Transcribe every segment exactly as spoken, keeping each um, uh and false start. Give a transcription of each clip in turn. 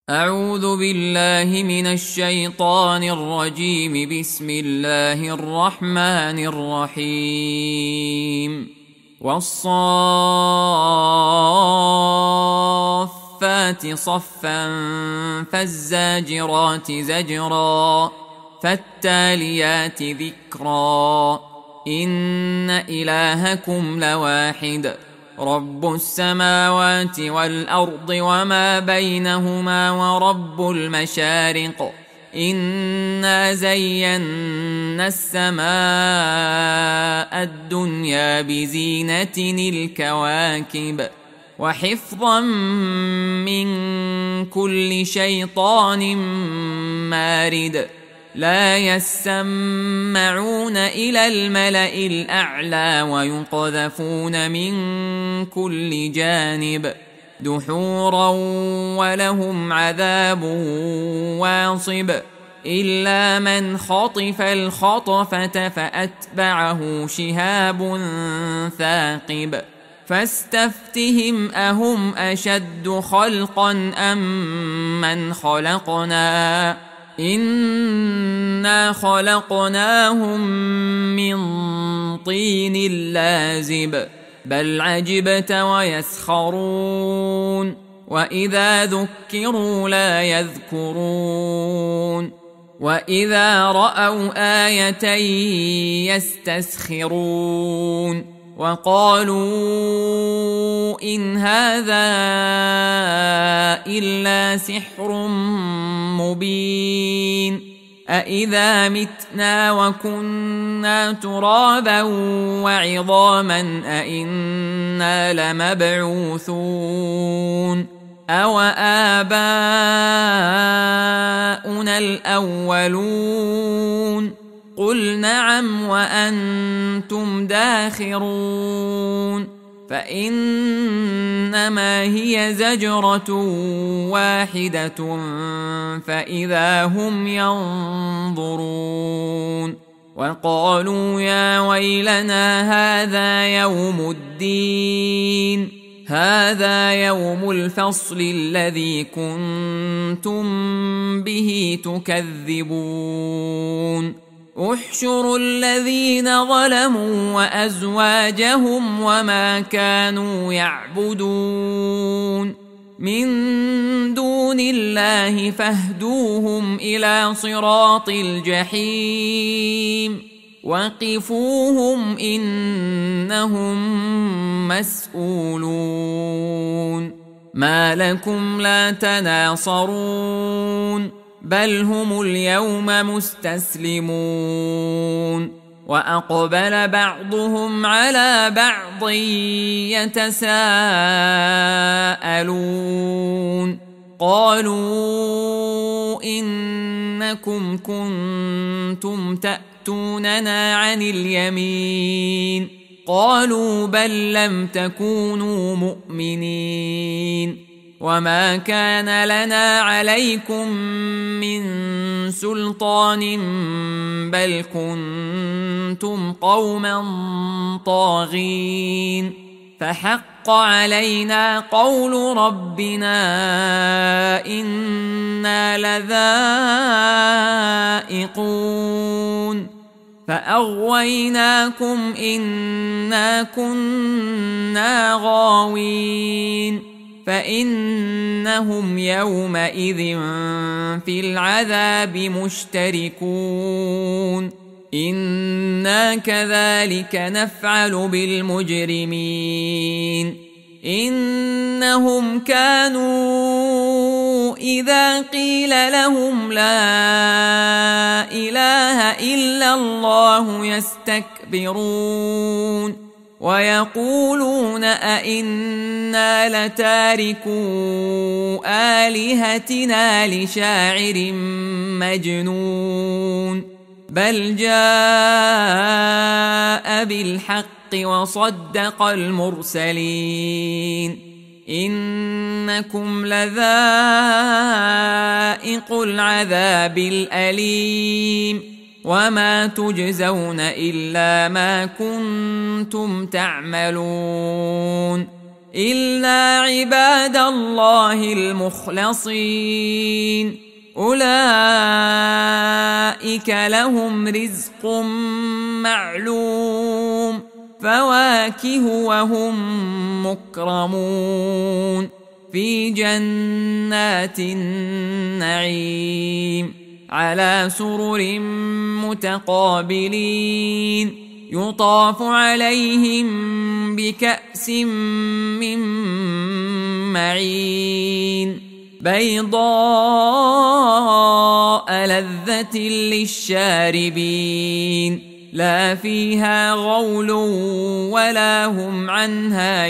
أعوذ بالله من الشيطان الرجيم. بسم الله الرحمن الرحيم. والصافات صفا فالزاجرات زجرا فالتاليات ذكرا إن إلهكم لواحد رب السماوات والأرض وما بينهما ورب المشارق إنا زينا السماء الدنيا بزينة الكواكب وحفظا من كل شيطان مارد لا يسمعون إلى الملأ الأعلى ويقذفون من كل جانب دحورا ولهم عذاب واصب إلا من خطف الخطفة فأتبعه شهاب ثاقب فاستفتهم أهم أشد خلقا أم من خلقنا إنا خلقناهم من طين لازب بل عجبت ويسخرون وإذا ذكروا لا يذكرون وإذا رأوا آية يستسخرون وقالوا إن هذا إلا سحر مبين أإذا متنا وكنا ترابا وعظاما أإنا لمبعوثون أو آباؤنا الأولون قل نعم وأنتم داخرون فإنما هي زجرة واحدة فإذا هم ينظرون وقالوا يا ويلنا هذا يوم الدين هذا يوم الفصل الذي كنتم به تكذبون احشروا الذين ظلموا وأزواجهم وما كانوا يعبدون من دون الله فاهدوهم إلى صراط الجحيم وقفوهم إنهم مسؤولون ما لكم لا تناصرون بل هم اليوم مستسلمون وأقبل بعضهم على بعض يتساءلون قالوا إنكم كنتم تأتوننا عن اليمين قالوا بل لم تكونوا مؤمنين وما كان لنا عليكم من سلطان بل كنتم قوما طاغين فحق علينا قول ربنا إنا لذائقون فأغويناكم إنا كنا غاوين فإنهم يومئذ في العذاب مشتركون إنا كذلك نفعل بالمجرمين إنهم كانوا إذا قيل لهم لا إله إلا الله يستكبرون ويقولون أئنا لتاركو آلهتنا لشاعر مجنون بل جاء بالحق وصدق المرسلين إنكم لذائق العذاب الأليم وما تجزون إلا ما كنتم تعملون إلا عباد الله المخلصين أولئك لهم رزق معلوم فواكه وهم مكرمون في جنات النعيم على سرر متقابلين يطاف عليهم بكأس من معين بيضاء لذة للشاربين لا فيها غول ولا هم عنها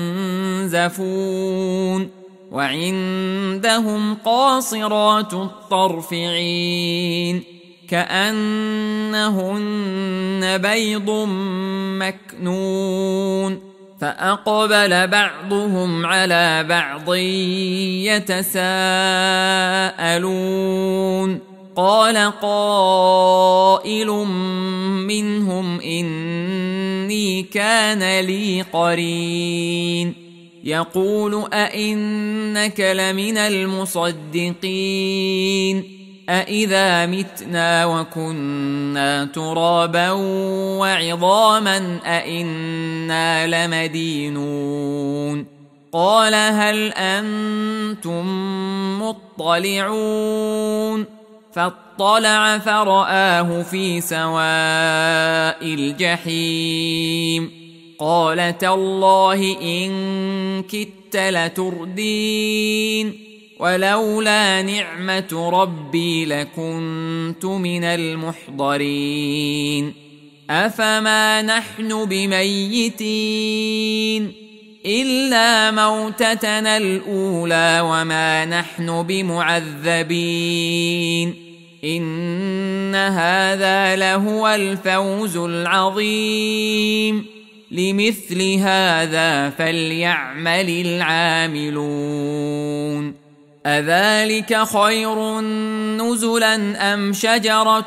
ينزفون وعندهم قاصرات الطرف عين كأنهن بيض مكنون فأقبل بعضهم على بعض يتساءلون قال قائل منهم إني كان لي قرين يقول أئنك لمن المصدقين أإذا متنا وكنا ترابا وعظاما أإنا لمدينون قال هل أنتم مطلعون فاطلع فرآه في سواء الجحيم قال تالله إن كدت لتردين ولولا نعمة ربي لكنت من المحضرين أفما نحن بميتين إلا موتتنا الأولى وما نحن بمعذبين إن هذا لهو الفوز العظيم لمثل هذا فليعمل العاملون أذلك خير نزلا أم شجرة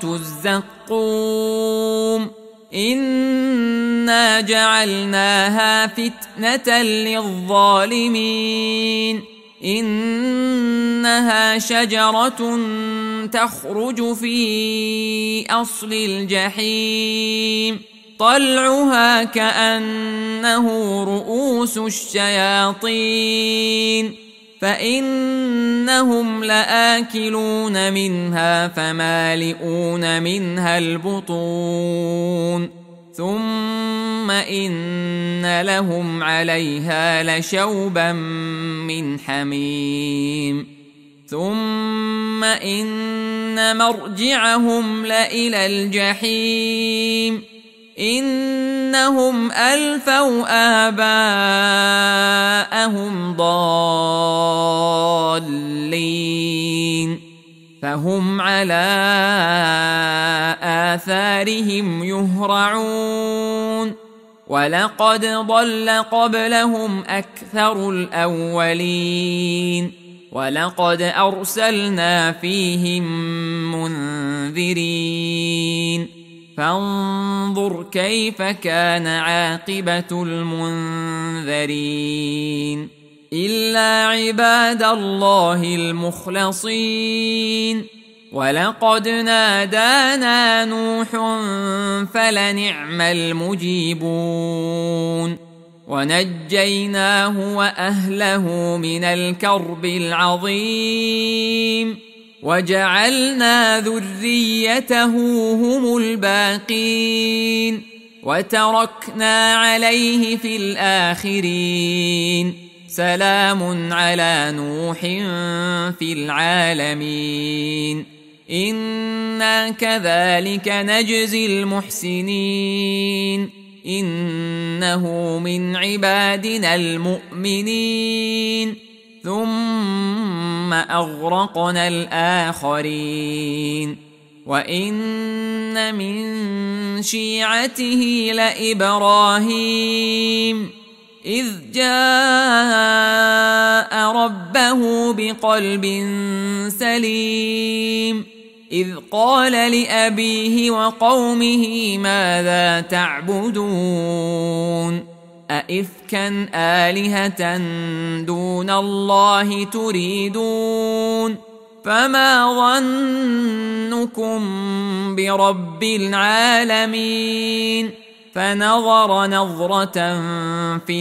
الزقوم إنا جعلناها فتنة للظالمين إنها شجرة تخرج في أصل الجحيم طلعها كأنه رؤوس الشياطين فإنهم لآكلون منها فمالئون منها البطون ثم إن لهم عليها لشوبا من حميم ثم إن مرجعهم لإلى الجحيم إنهم ألفوا آباءهم ضالين فهم على آثارهم يهرعون ولقد ضل قبلهم أكثر الأولين ولقد أرسلنا فيهم منذرين فانظر كيف كان عاقبة المنذرين إلا عباد الله المخلصين ولقد نادانا نوح فلنعم المجيبون ونجيناه وأهله من الكرب العظيم وجعلنا ذريته هم الباقين وتركنا عليه في الآخرين سلام على نوح في العالمين إنا كذلك نجزي المحسنين إنه من عبادنا المؤمنين ثم أغرقنا الآخرين وإن من شيعته لإبراهيم إذ جاء ربه بقلب سليم إذ قال لأبيه وقومه ماذا تعبدون أئفكا آلهة دون الله تريدون فما ظنكم برب العالمين فنظر نظرة في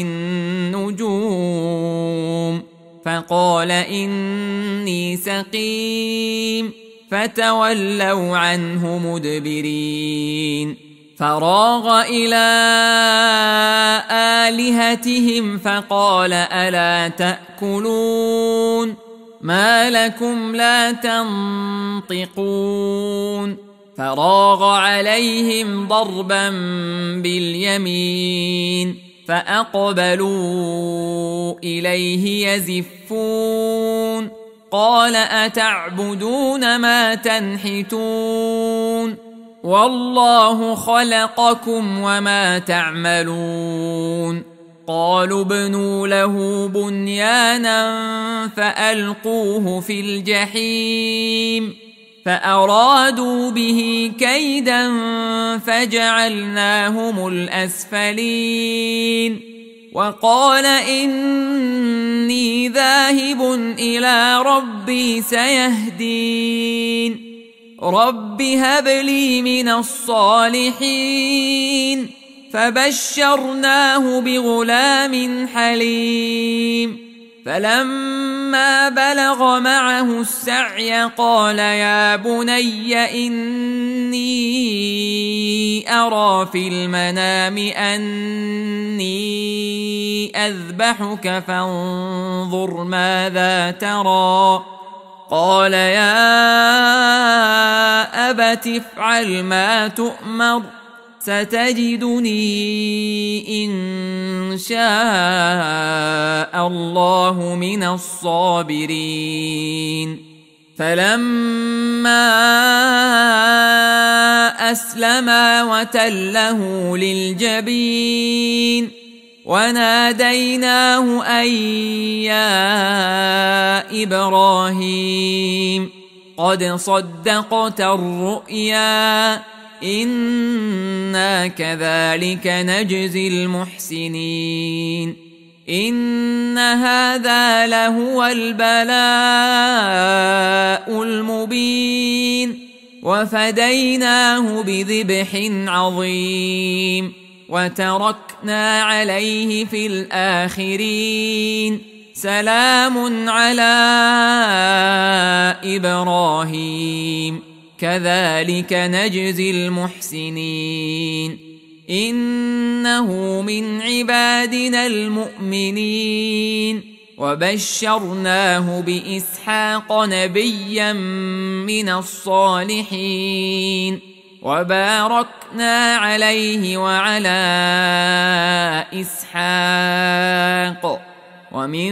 النجوم فقال إني سقيم فتولوا عنه مدبرين فراغ إلى آلهتهم فقال ألا تأكلون ما لكم لا تنطقون فراغ عليهم ضربا باليمين فأقبلوا إليه يزفون قال أتعبدون ما تنحتون والله خلقكم وما تعملون قالوا ابنوا له بنيانا فألقوه في الجحيم فأرادوا به كيدا فجعلناهم الأسفلين وقال إني ذاهب إلى ربي سيهدين رب هب لي من الصالحين فبشرناه بغلام حليم فلما بلغ معه السعي قال يا بني إني أرى في المنام أني أذبحك فانظر ماذا ترى قال يا أبت افعل ما تؤمر ستجدني إن شاء الله من الصابرين فلما أسلما وتله للجبين وناديناه أن يا إبراهيم قد صدقت الرؤيا إنا كذلك نجزي المحسنين إن هذا لهو البلاء المبين وفديناه بذبح عظيم وتركنا عليه في الآخرين سلام على إبراهيم كذلك نجزي المحسنين إنه من عبادنا المؤمنين وبشرناه بإسحاق نبيا من الصالحين وباركنا عليه وعلى إسحاق ومن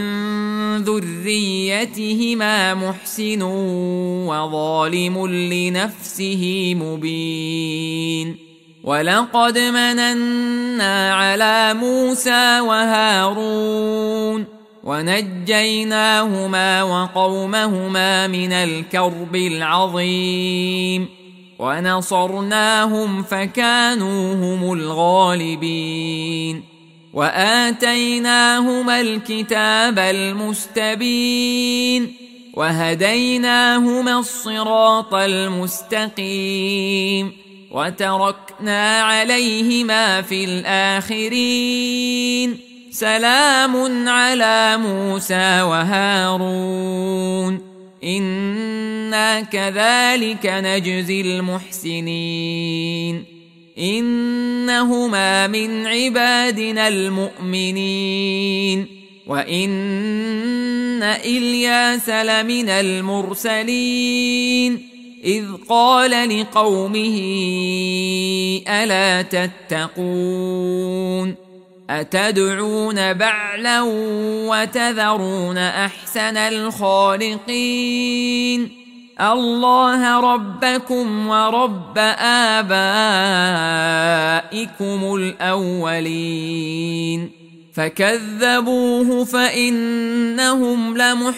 ذريتهما محسن وظالم لنفسه مبين ولقد مننا على موسى وهارون ونجيناهما وقومهما من الكرب العظيم ونصرناهم فكانوا هم الغالبين وآتيناهما الكتاب المستبين وهديناهما الصراط المستقيم وتركنا عليهما في الآخرين سلام على موسى وهارون إنا كذلك نجزي المحسنين إنهما من عبادنا المؤمنين وإن إلياس لمن المرسلين إذ قال لقومه ألا تتقون أتدعون بعلا وتذرون أحسن الخالقين الله ربكم ورب آبائكم الأولين فكذبوه فإنهم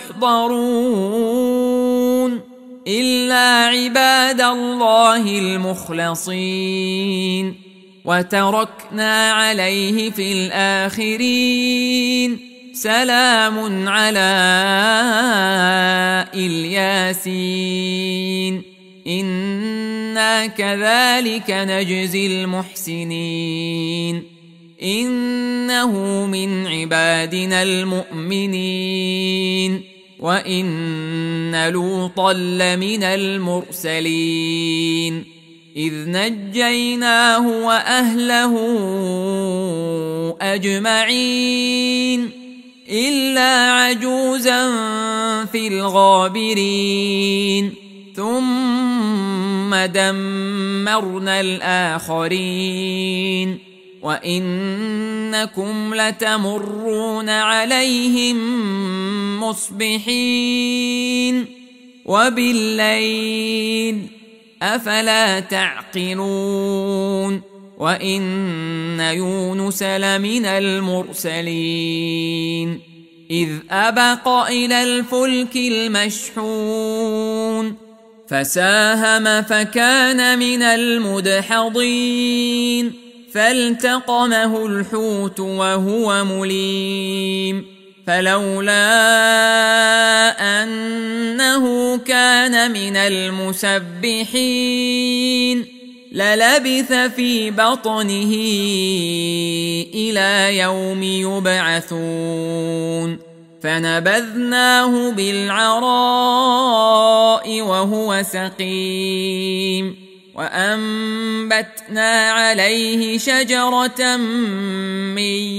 لمحضرون إلا عباد الله المخلصين وتركنا عليه في الآخرين سلام على الياسين إنا كذلك نجزي المحسنين إنه من عبادنا المؤمنين وإن لوطا لمن المرسلين إذ نجيناه وأهله أجمعين إلا عجوزا في الغابرين ثم دمرنا الآخرين وإنكم لتمرون عليهم مصبحين وبالليل أفلا تعقلون وإن يونس لمن المرسلين إذ أبق إلى الفلك المشحون فساهم فكان من المدحضين فالتقمه الحوت وهو مليم فلولا أنه كان من المسبحين للبث في بطنه إلى يوم يبعثون فنبذناه بالعراء وهو سقيم وأنبتنا عليه شجرة من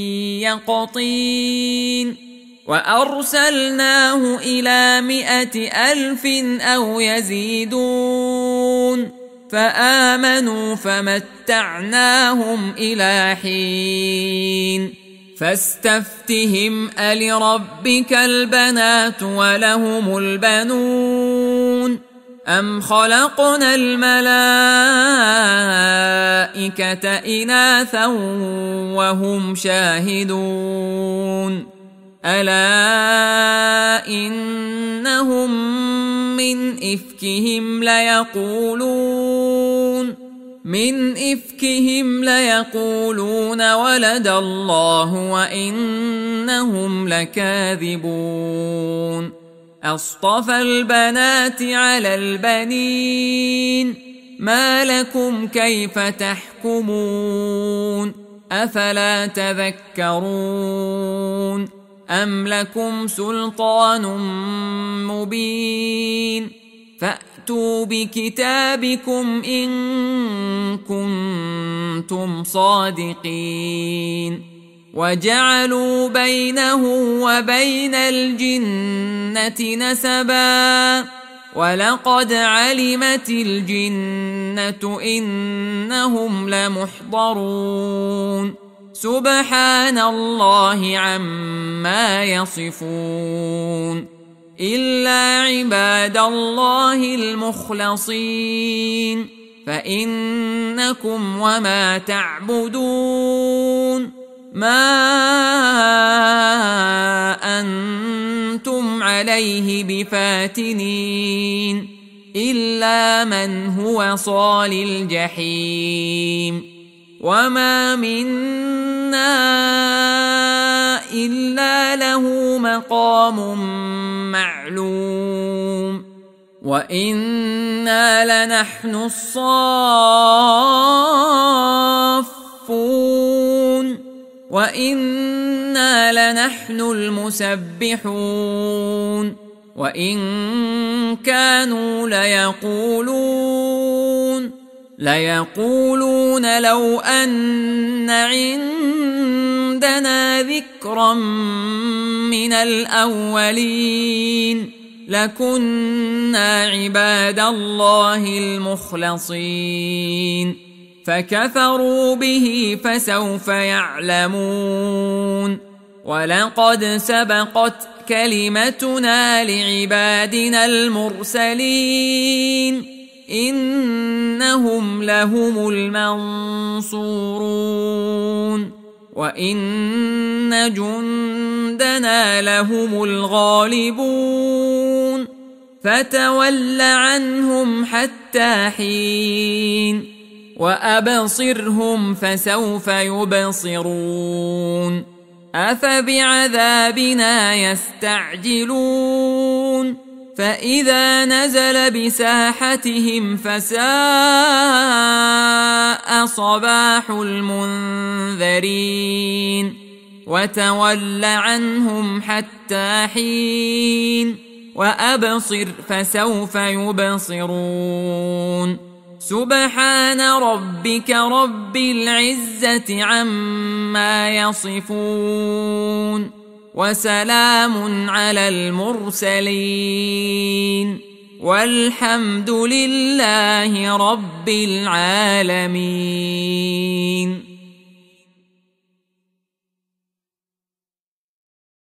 يقطين وأرسلناه إلى مائة ألف أو يزيدون فآمنوا فمتعناهم إلى حين فاستفتهم ألربك البنات ولهم البنون أم خلقنا الملائكة إناثا وهم شاهدون ألا إنهم من إفكهم ليقولون من إفكهم ليقولون ولد الله وإنهم لكاذبون أصطفى البنات على البنين ما لكم كيف تحكمون أفلا تذكرون أم لكم سلطان مبين فأتوا بكتابكم إن كنتم صادقين وجعلوا بينه وبين الجنة نسبا ولقد علمت الجنة إنهم لمحضرون سبحان الله عما يصفون إلا عباد الله المخلصين فإنكم وما تعبدون ما أنتم عليه بفاتنين إلا من هو صال الجحيم وما منا إلا له مقام معلوم وإنا لنحن الصافون وإنا لنحن المسبحون وإن كانوا ليقولون ليقولون لو أن عندنا ذكرا من الأولين لكنا عباد الله المخلصين فكفروا به فسوف يعلمون ولقد سبقت كلمتنا لعبادنا المرسلين إنهم لهم المنصورون وإن جندنا لهم الغالبون فتول عنهم حتى حين وأبصرهم فسوف يبصرون أفبعذابنا يستعجلون فإذا نزل بساحتهم فساء صباح المنذرين وتول عنهم حتى حين وأبصر فسوف يبصرون سبحان ربك رب العزة عما يصفون وسلام على المرسلين والحمد لله رب العالمين.